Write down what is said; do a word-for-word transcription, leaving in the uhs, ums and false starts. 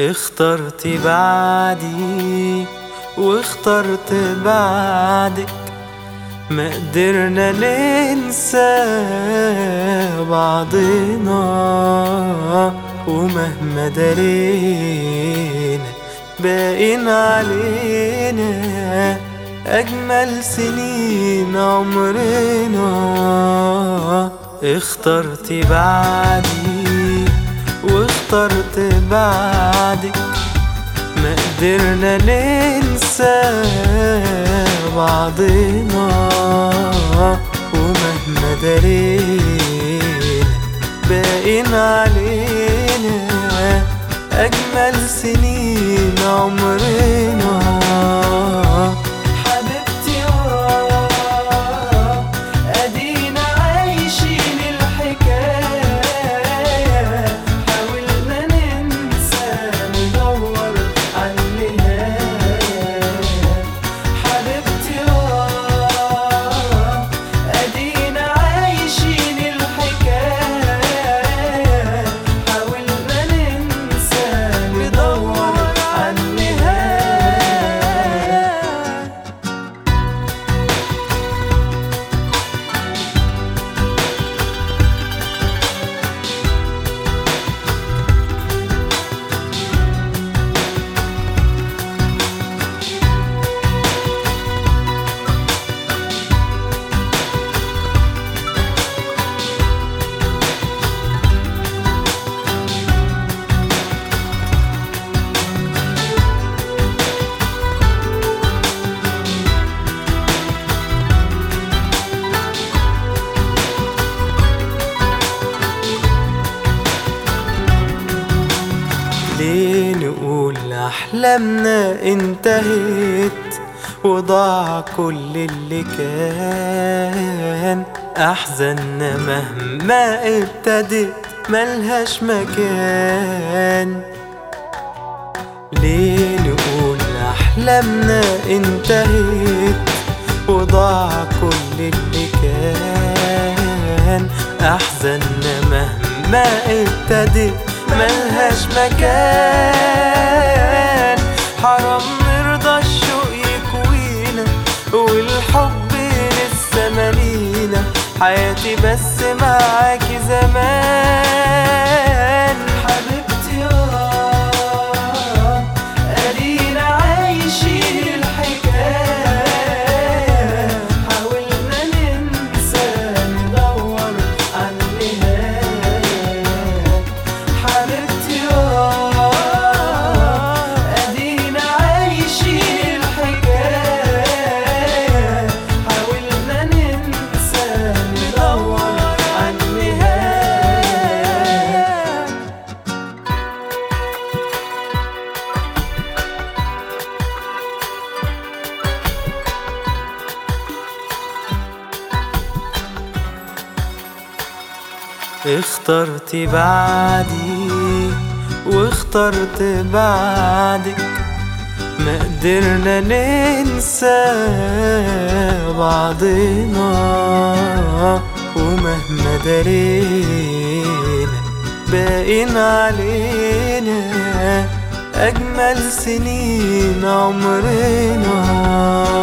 اخترت بعدي واخترت بعدك، ما قدرنا ننسى بعضنا، ومهما درينا باقين علينا أجمل سنين عمرنا. اخترت بعدي واخترت بعدك، ما قدرنا ننسى بعضنا، ومهما درينا باقين علينا أجمل سنين عمرنا. حبيبتي آه أدينا عايشين الحكاية، حاولنا ننسى ندور عن النهاية. حبيبتي آه أدينا عايشين الحكاية، حاولنا ننسى ندور عن النهاية. ليه نقول أحلامنا انتهت وضاع كل اللي كان؟ أحزاننا مهما ابتدت ملهاش مكان. ليه نقول أحلامنا انتهت وضاع كل اللي كان؟ أحزاننا مهما ابتدت ملهاش مكان. حرام نرضى الشوق يكوينا والحب لسه مالينا، حياتي بس معاكي زمان. حبيبتي آه أدينا عايشين الحكاية، حاولنا ننسى ندور عن النهاية. حبيبتي آه أدينا عايشين الحكاية، حاولنا ننسى ندور عن النهاية. اخترت بعدي واخترت بعدك، ما قدرنا ننسى بعضنا، ومهما درينا باقين علينا أجمل سنين عمرنا.